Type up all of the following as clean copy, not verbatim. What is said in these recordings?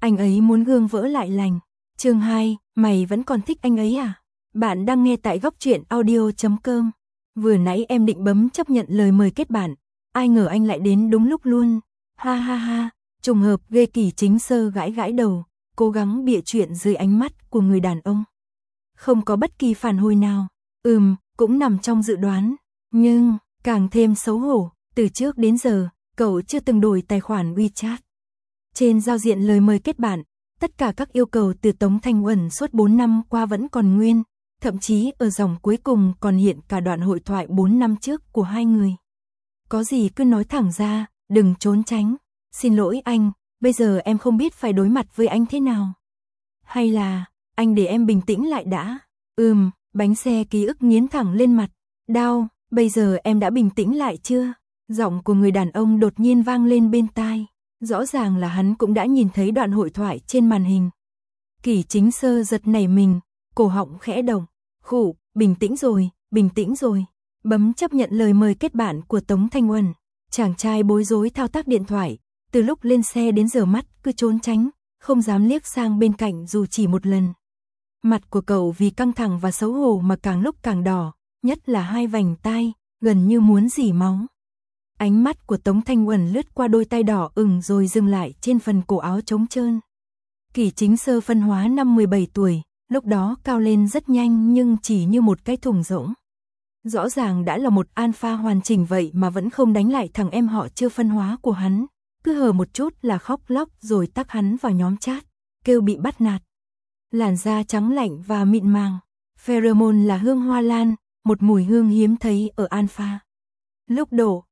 anh ấy muốn gương vỡ lại lành. Chương 2, mày vẫn còn thích anh ấy à? Bạn đang nghe tại góc truyện audio.com. Vừa nãy em định bấm chấp nhận lời mời kết bạn, ai ngờ anh lại đến đúng lúc luôn. Ha ha ha, trùng hợp ghê. Kỷ Chính Sơ gãi gãi đầu, cố gắng bịa chuyện dưới ánh mắt của người đàn ông. Không có bất kỳ phản hồi nào. Cũng nằm trong dự đoán, nhưng càng thêm xấu hổ, từ trước đến giờ, cậu chưa từng đổi tài khoản WeChat. Trên giao diện lời mời kết bạn, tất cả các yêu cầu từ Tống Thanh Uẩn suốt 4 năm qua vẫn còn nguyên, thậm chí ở dòng cuối cùng còn hiện cả đoạn hội thoại 4 năm trước của hai người. Có gì cứ nói thẳng ra, đừng trốn tránh. Xin lỗi anh, bây giờ em không biết phải đối mặt với anh thế nào. Hay là, anh để em bình tĩnh lại đã. Bánh xe ký ức nghiến thẳng lên mặt. Đau, bây giờ em đã bình tĩnh lại chưa? Giọng của người đàn ông đột nhiên vang lên bên tai. Rõ ràng là hắn cũng đã nhìn thấy đoạn hội thoại trên màn hình. Kỷ Chính Sơ giật nảy mình, cổ họng khẽ động. Khụ, bình tĩnh rồi. Bấm chấp nhận lời mời kết bạn của Tống Thanh Uẩn. Chàng trai bối rối thao tác điện thoại, từ lúc lên xe đến giờ mắt cứ trốn tránh, không dám liếc sang bên cạnh dù chỉ một lần. Mặt của cậu vì căng thẳng và xấu hổ mà càng lúc càng đỏ, nhất là hai vành tai, gần như muốn rỉ máu. Ánh mắt của Tống Thanh Uẩn lướt qua đôi tay đỏ ửng rồi dừng lại trên phần cổ áo trống trơn. Kỷ Chính Sơ phân hóa năm 17 tuổi, lúc đó cao lên rất nhanh nhưng chỉ như một cái thùng rỗng. Rõ ràng đã là một alpha hoàn chỉnh vậy mà vẫn không đánh lại thằng em họ chưa phân hóa của hắn, cứ hờ một chút là khóc lóc rồi tắc hắn vào nhóm chat, kêu bị bắt nạt. Làn da trắng lạnh và mịn màng, pheromone là hương hoa lan, một mùi hương hiếm thấy ở alpha. Lúc đổ,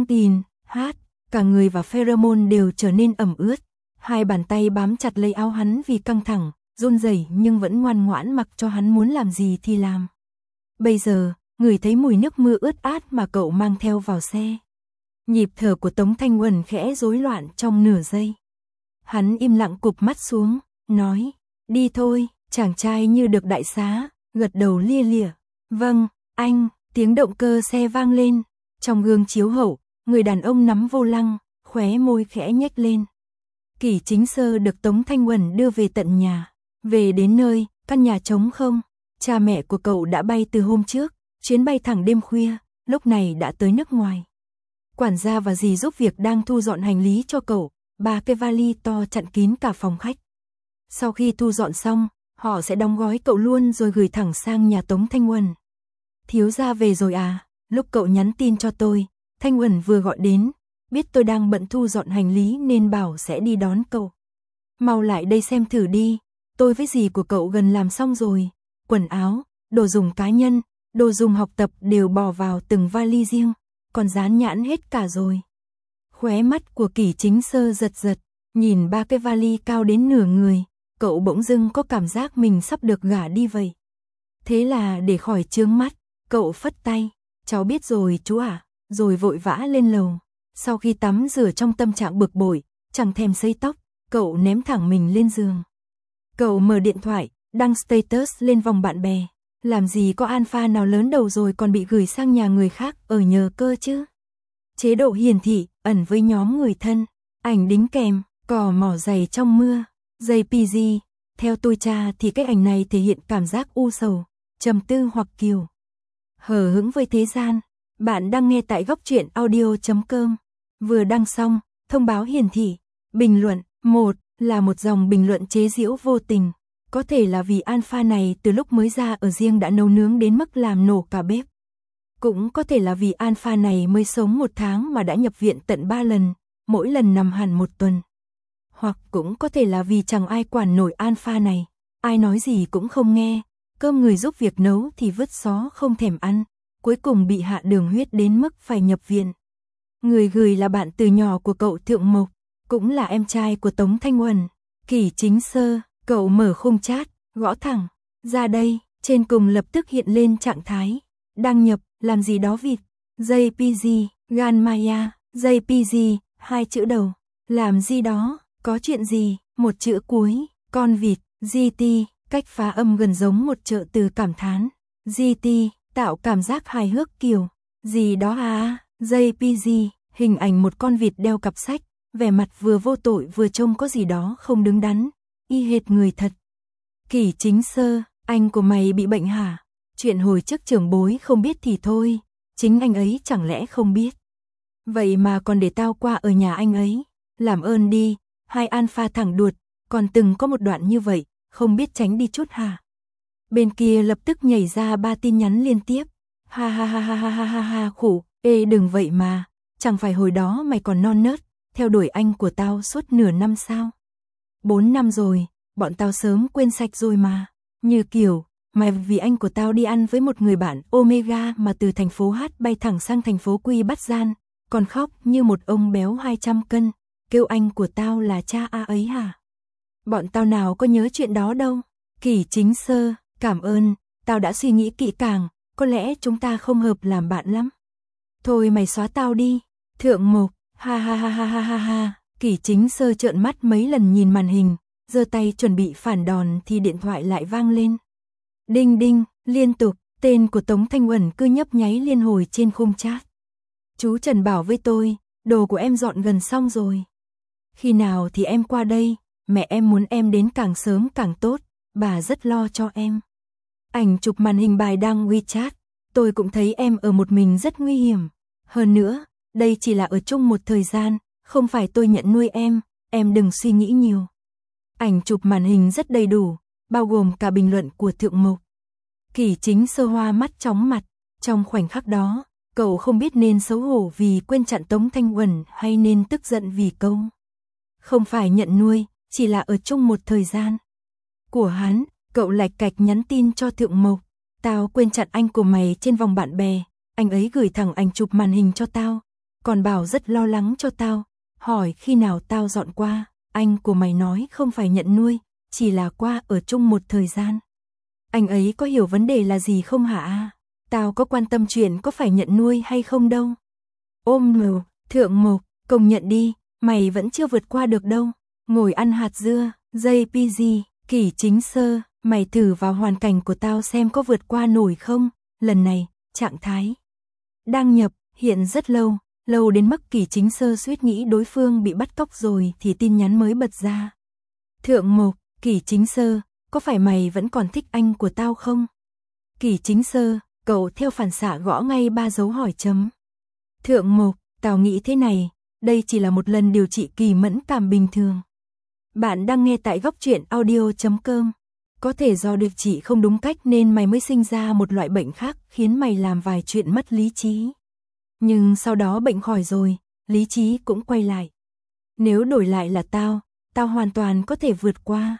hát, cả người và pheromone đều trở nên ẩm ướt. Hai bàn tay bám chặt lấy áo hắn vì căng thẳng, run rẩy nhưng vẫn ngoan ngoãn mặc cho hắn muốn làm gì thì làm. Bây giờ, ngửi thấy mùi nước mưa ướt át mà cậu mang theo vào xe. Nhịp thở của Tống Thanh Uẩn khẽ rối loạn trong nửa giây. Hắn im lặng cụp mắt xuống, nói, đi thôi. Chàng trai như được đại xá, gật đầu lia lịa. Vâng, anh. Tiếng động cơ xe vang lên. Trong gương chiếu hậu, người đàn ông nắm vô lăng, khóe môi khẽ nhếch lên. Kỷ Chính Sơ được Tống Thanh Uẩn đưa về tận nhà. Về đến nơi, căn nhà trống không. Cha mẹ của cậu đã bay từ hôm trước, chuyến bay thẳng đêm khuya, lúc này đã tới nước ngoài. Quản gia và dì giúp việc đang thu dọn hành lý cho cậu, 3 cái vali to chặn kín cả phòng khách. Sau khi thu dọn xong, họ sẽ đóng gói cậu luôn rồi gửi thẳng sang nhà Tống Thanh Uẩn. Thiếu gia về rồi à? Lúc cậu nhắn tin cho tôi, Thanh Uẩn vừa gọi đến, biết tôi đang bận thu dọn hành lý nên bảo sẽ đi đón cậu. Mau lại đây xem thử đi, tôi với dì của cậu gần làm xong rồi. Quần áo, đồ dùng cá nhân, đồ dùng học tập đều bỏ vào từng vali riêng, còn dán nhãn hết cả rồi. Khóe mắt của Kỷ Chính Sơ giật giật, nhìn 3 cái vali cao đến nửa người, cậu bỗng dưng có cảm giác mình sắp được gả đi vậy. Thế là để khỏi chướng mắt, cậu phất tay, cháu biết rồi chú ạ, rồi vội vã lên lầu. Sau khi tắm rửa trong tâm trạng bực bội, chẳng thèm sấy tóc, cậu ném thẳng mình lên giường. Cậu mở điện thoại, đăng status lên vòng bạn bè. Làm gì có alpha nào lớn đầu rồi còn bị gửi sang nhà người khác ở nhờ cơ chứ. Chế độ hiển thị, ẩn với nhóm người thân. Ảnh đính kèm, cò mỏ giày trong mưa. JPG, theo tôi tra thì cái ảnh này thể hiện cảm giác u sầu, trầm tư hoặc kiều hờ hững với thế gian. Bạn đang nghe tại góc truyện audio.com. Vừa đăng xong, thông báo hiển thị. Bình luận, 1 là một dòng bình luận chế giễu vô tình. Có thể là vì alpha này từ lúc mới ra ở riêng đã nấu nướng đến mức làm nổ cả bếp. Cũng có thể là vì alpha này mới sống 1 tháng mà đã nhập viện tận 3 lần, mỗi lần nằm hẳn 1 tuần. Hoặc cũng có thể là vì chẳng ai quản nổi alpha này, ai nói gì cũng không nghe, cơm người giúp việc nấu thì vứt xó không thèm ăn, cuối cùng bị hạ đường huyết đến mức phải nhập viện. Người gửi là bạn từ nhỏ của cậu Thượng Mộc, cũng là em trai của Tống Thanh Uẩn, Kỷ Chính Sơ. Cậu mở khung chat, gõ thẳng, ra đây, trên cùng lập tức hiện lên trạng thái, đăng nhập, làm gì đó vịt, JPG, Gan Maya, JPG, 2 chữ đầu, làm gì đó, có chuyện gì, 1 chữ cuối, con vịt, GT, cách phá âm gần giống một trợ từ cảm thán, GT, tạo cảm giác hài hước kiểu, gì đó à, JPG, hình ảnh một con vịt đeo cặp sách, vẻ mặt vừa vô tội vừa trông có gì đó không đứng đắn, y hệt người thật. Kỷ Chính Sơ, anh của mày bị bệnh hả? Chuyện hồi trước trưởng bối không biết thì thôi, chính anh ấy chẳng lẽ không biết. Vậy mà còn để tao qua ở nhà anh ấy, làm ơn đi, hai alpha thẳng đuột, còn từng có một đoạn như vậy, không biết tránh đi chút hả? Bên kia lập tức nhảy ra 3 tin nhắn liên tiếp. Ha ha ha ha ha ha ha ha khủ, ê đừng vậy mà, chẳng phải hồi đó mày còn non nớt, theo đuổi anh của tao suốt nửa năm sao? 4 năm rồi, bọn tao sớm quên sạch rồi mà. Như kiểu, mày vì anh của tao đi ăn với một người bạn Omega mà từ thành phố H bay thẳng sang thành phố Quy bắt gian, còn khóc như một ông béo 200 cân, kêu anh của tao là cha A ấy hả? Bọn tao nào có nhớ chuyện đó đâu. Kỷ Chính Sơ, cảm ơn, tao đã suy nghĩ kỹ càng, có lẽ chúng ta không hợp làm bạn lắm. Thôi mày xóa tao đi. Thượng Mộc, ha ha ha ha ha ha ha. Kỷ Chính Sơ trợn mắt mấy lần nhìn màn hình, giơ tay chuẩn bị phản đòn thì điện thoại lại vang lên. Đinh đinh, liên tục, tên của Tống Thanh Uẩn cứ nhấp nháy liên hồi trên khung chat. Chú Trần bảo với tôi, đồ của em dọn gần xong rồi. Khi nào thì em qua đây, mẹ em muốn em đến càng sớm càng tốt, bà rất lo cho em. Ảnh chụp màn hình bài đăng WeChat, tôi cũng thấy em ở một mình rất nguy hiểm. Hơn nữa, đây chỉ là ở chung một thời gian, không phải tôi nhận nuôi em đừng suy nghĩ nhiều. Ảnh chụp màn hình rất đầy đủ, bao gồm cả bình luận của Thượng Mộc. Kỷ Chính Sơ hoa mắt chóng mặt, trong khoảnh khắc đó, cậu không biết nên xấu hổ vì quên chặn Tống Thanh Uẩn hay nên tức giận vì câu không phải nhận nuôi, chỉ là ở chung một thời gian. Của hắn, cậu lạch cạch nhắn tin cho Thượng Mộc, tao quên chặn anh của mày trên vòng bạn bè, anh ấy gửi thẳng ảnh chụp màn hình cho tao, còn bảo rất lo lắng cho tao, hỏi khi nào tao dọn qua, anh của mày nói không phải nhận nuôi, chỉ là qua ở chung một thời gian. Anh ấy có hiểu vấn đề là gì không hả? Tao có quan tâm chuyện có phải nhận nuôi hay không đâu. Ôm mờ, Thượng Mộc, công nhận đi, mày vẫn chưa vượt qua được đâu. Ngồi ăn hạt dưa, JPG, Kỷ Chính Sơ, mày thử vào hoàn cảnh của tao xem có vượt qua nổi không. Lần này, trạng thái đăng nhập, hiện rất lâu, lâu đến mức Kỷ Chính Sơ suýt nghĩ đối phương bị bắt cóc rồi thì tin nhắn mới bật ra. Thượng Mộc, Kỷ Chính Sơ, có phải mày vẫn còn thích anh của tao không? Kỷ Chính Sơ, cậu theo phản xạ gõ ngay 3 dấu hỏi chấm. Thượng Mộc, tao nghĩ thế này, đây chỉ là một lần điều trị kỳ mẫn cảm bình thường. Bạn đang nghe tại góc truyện audio.com. Có thể do điều trị không đúng cách nên mày mới sinh ra một loại bệnh khác khiến mày làm vài chuyện mất lý trí. Nhưng sau đó bệnh khỏi rồi, lý trí cũng quay lại. Nếu đổi lại là tao hoàn toàn có thể vượt qua.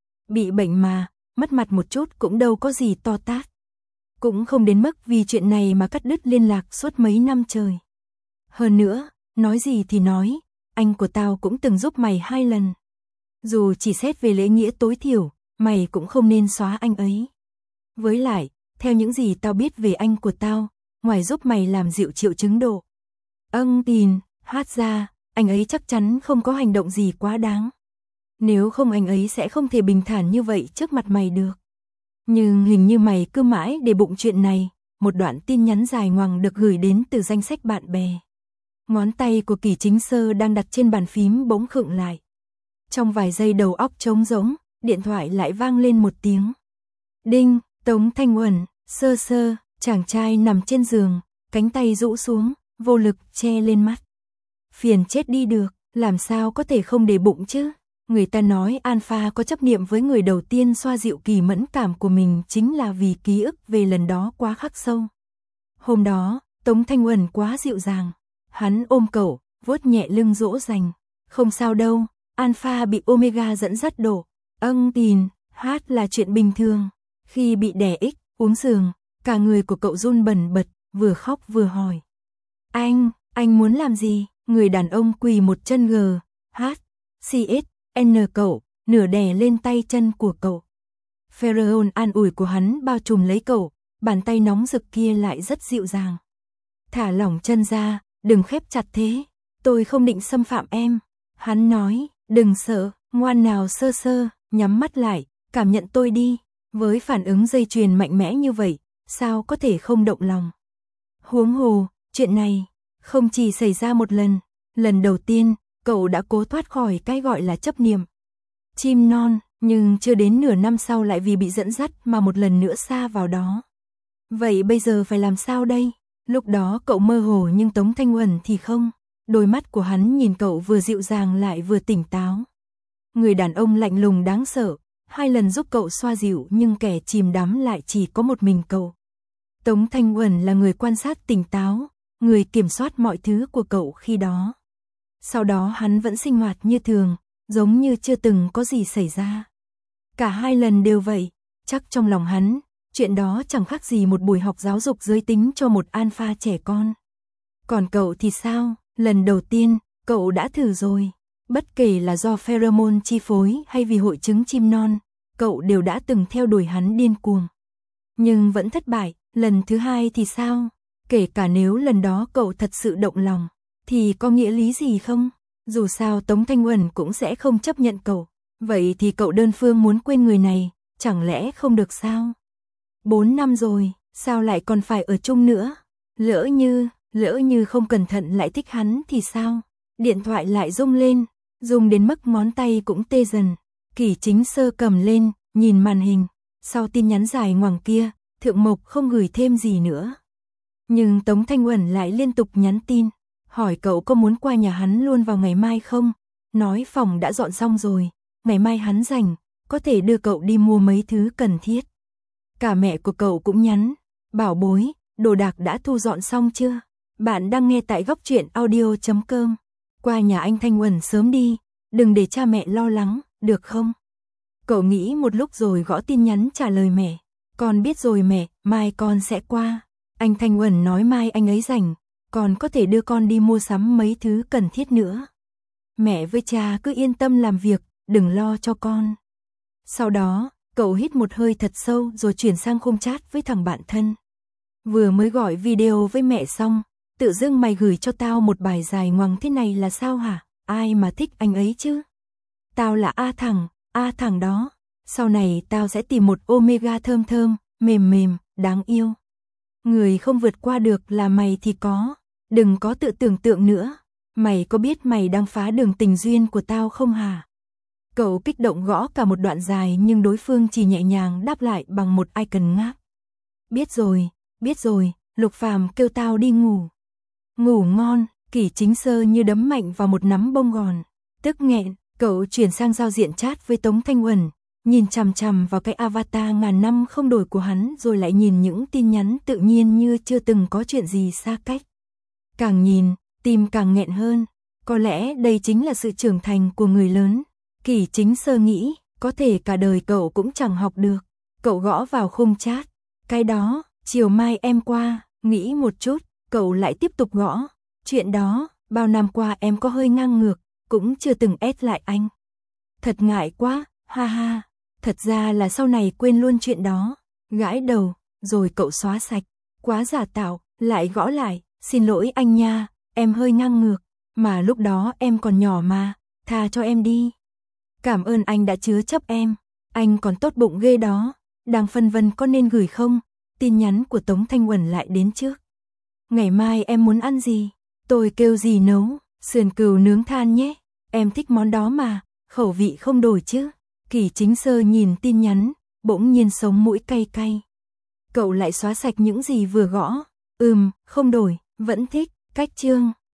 Bị bệnh mà, mất mặt một chút cũng đâu có gì to tát. Cũng không đến mức vì chuyện này mà cắt đứt liên lạc suốt mấy năm trời. Hơn nữa, nói gì thì nói, anh của tao cũng từng giúp mày 2 lần. Dù chỉ xét về lễ nghĩa tối thiểu, mày cũng không nên xóa anh ấy. Với lại, theo những gì tao biết về anh của tao, ngoài giúp mày làm dịu triệu chứng độ tin, hát ra, anh ấy chắc chắn không có hành động gì quá đáng. Nếu không anh ấy sẽ không thể bình thản như vậy trước mặt mày được. Nhưng hình như mày cứ mãi để bụng chuyện này, một đoạn tin nhắn dài ngoằng được gửi đến từ danh sách bạn bè. Ngón tay của Kỷ Chính Sơ đang đặt trên bàn phím bỗng khựng lại. Trong vài giây đầu óc trống rỗng, điện thoại lại vang lên một tiếng. Đinh, Tống Thanh Uẩn, Sơ Sơ, chàng trai nằm trên giường, cánh tay rũ xuống, vô lực che lên mắt. Phiền chết đi được, làm sao có thể không để bụng chứ? Người ta nói alpha có chấp niệm với người đầu tiên xoa dịu kỳ mẫn cảm của mình chính là vì ký ức về lần đó quá khắc sâu. Hôm đó, Tống Thanh Uẩn quá dịu dàng. Hắn ôm cậu, vuốt nhẹ lưng dỗ dành. Không sao đâu, alpha bị omega dẫn dắt độ tin, hát là chuyện bình thường. Khi bị đè ích, uống giường, cả người của cậu run bần bật, vừa khóc vừa hỏi. Anh muốn làm gì? Người đàn ông quỳ một chân CSN cậu, nửa đè lên tay chân của cậu. Pheromone an ủi của hắn bao trùm lấy cậu, bàn tay nóng rực kia lại rất dịu dàng. Thả lỏng chân ra, đừng khép chặt thế, tôi không định xâm phạm em. Hắn nói, đừng sợ, ngoan nào Sơ Sơ, nhắm mắt lại, cảm nhận tôi đi. Với phản ứng dây chuyền mạnh mẽ như vậy, sao có thể không động lòng. Huống hồ, chuyện này, không chỉ xảy ra một lần. Lần đầu tiên, cậu đã cố thoát khỏi cái gọi là chấp niệm chim non, nhưng chưa đến nửa năm sau lại vì bị dẫn dắt mà một lần nữa sa vào đó. Vậy bây giờ phải làm sao đây? Lúc đó cậu mơ hồ nhưng Tống Thanh Uẩn thì không. Đôi mắt của hắn nhìn cậu vừa dịu dàng lại vừa tỉnh táo. Người đàn ông lạnh lùng đáng sợ, 2 lần giúp cậu xoa dịu nhưng kẻ chìm đắm lại chỉ có một mình cậu. Tống Thanh Uẩn là người quan sát tỉnh táo, người kiểm soát mọi thứ của cậu khi đó. Sau đó hắn vẫn sinh hoạt như thường, giống như chưa từng có gì xảy ra. Cả 2 lần đều vậy, chắc trong lòng hắn, chuyện đó chẳng khác gì một buổi học giáo dục giới tính cho một alpha trẻ con. Còn cậu thì sao? Lần đầu tiên, cậu đã thử rồi. Bất kể là do pheromone chi phối hay vì hội chứng chim non, cậu đều đã từng theo đuổi hắn điên cuồng. Nhưng vẫn thất bại, lần thứ 2 thì sao? Kể cả nếu lần đó cậu thật sự động lòng, thì có nghĩa lý gì không? Dù sao Tống Thanh Uẩn cũng sẽ không chấp nhận cậu. Vậy thì cậu đơn phương muốn quên người này, chẳng lẽ không được sao? 4 năm rồi, sao lại còn phải ở chung nữa? Lỡ như không cẩn thận lại thích hắn thì sao? Điện thoại lại rung lên, rung đến mức ngón tay cũng tê dần. Kỷ Chính Sơ cầm lên, nhìn màn hình. Sau tin nhắn dài ngoằng kia, Thượng Mộc không gửi thêm gì nữa. Nhưng Tống Thanh Uẩn lại liên tục nhắn tin, hỏi cậu có muốn qua nhà hắn luôn vào ngày mai không? Nói phòng đã dọn xong rồi, ngày mai hắn rảnh, có thể đưa cậu đi mua mấy thứ cần thiết. Cả mẹ của cậu cũng nhắn, bảo bối, đồ đạc đã thu dọn xong chưa? Bạn đang nghe tại góc truyện audio.com. Qua nhà anh Thanh Uẩn sớm đi, đừng để cha mẹ lo lắng, được không? Cậu nghĩ một lúc rồi gõ tin nhắn trả lời mẹ. Con biết rồi mẹ, mai con sẽ qua. Anh Thanh Uẩn nói mai anh ấy rảnh, còn có thể đưa con đi mua sắm mấy thứ cần thiết nữa. Mẹ với cha cứ yên tâm làm việc, đừng lo cho con. Sau đó, cậu hít một hơi thật sâu rồi chuyển sang khung chat với thằng bạn thân. Vừa mới gọi video với mẹ xong, tự dưng mày gửi cho tao một bài dài ngoằng thế này là sao hả? Ai mà thích anh ấy chứ? Tao là A thằng đó. Sau này tao sẽ tìm một omega thơm thơm, mềm mềm, đáng yêu. Người không vượt qua được là mày thì có. Đừng có tự tưởng tượng nữa. Mày có biết mày đang phá đường tình duyên của tao không hả? Cậu kích động gõ cả một đoạn dài nhưng đối phương chỉ nhẹ nhàng đáp lại bằng một icon ngáp. Biết rồi, Lục Phàm kêu tao đi ngủ. Ngủ ngon, Kỷ Chính Sơ như đấm mạnh vào một nắm bông gòn. Tức nghẹn, cậu chuyển sang giao diện chat với Tống Thanh Uẩn, nhìn chằm chằm vào cái avatar ngàn năm không đổi của hắn rồi lại nhìn những tin nhắn tự nhiên như chưa từng có chuyện gì xa cách. Càng nhìn, tim càng nghẹn hơn. Có lẽ đây chính là sự trưởng thành của người lớn. Kỷ Chính Sơ nghĩ, có thể cả đời cậu cũng chẳng học được. Cậu gõ vào khung chat. Cái đó, chiều mai em qua, nghĩ một chút, cậu lại tiếp tục gõ. Chuyện đó, bao năm qua em có hơi ngang ngược, cũng chưa từng ép lại anh. Thật ngại quá, ha ha. Thật ra là sau này quên luôn chuyện đó. Gãi đầu, rồi cậu xóa sạch. Quá giả tạo, lại gõ lại. Xin lỗi anh nha, em hơi ngang ngược. Mà lúc đó em còn nhỏ mà, tha cho em đi. Cảm ơn anh đã chứa chấp em. Anh còn tốt bụng ghê đó. Đang phân vân có nên gửi không? Tin nhắn của Tống Thanh Uẩn lại đến trước. Ngày mai em muốn ăn gì? Tôi kêu gì nấu? Sườn cừu nướng than nhé. Em thích món đó mà, khẩu vị không đổi chứ. Kỷ Chính Sơ nhìn tin nhắn, bỗng nhiên sống mũi cay cay. Cậu lại xóa sạch những gì vừa gõ. Không đổi, vẫn thích, cách chương.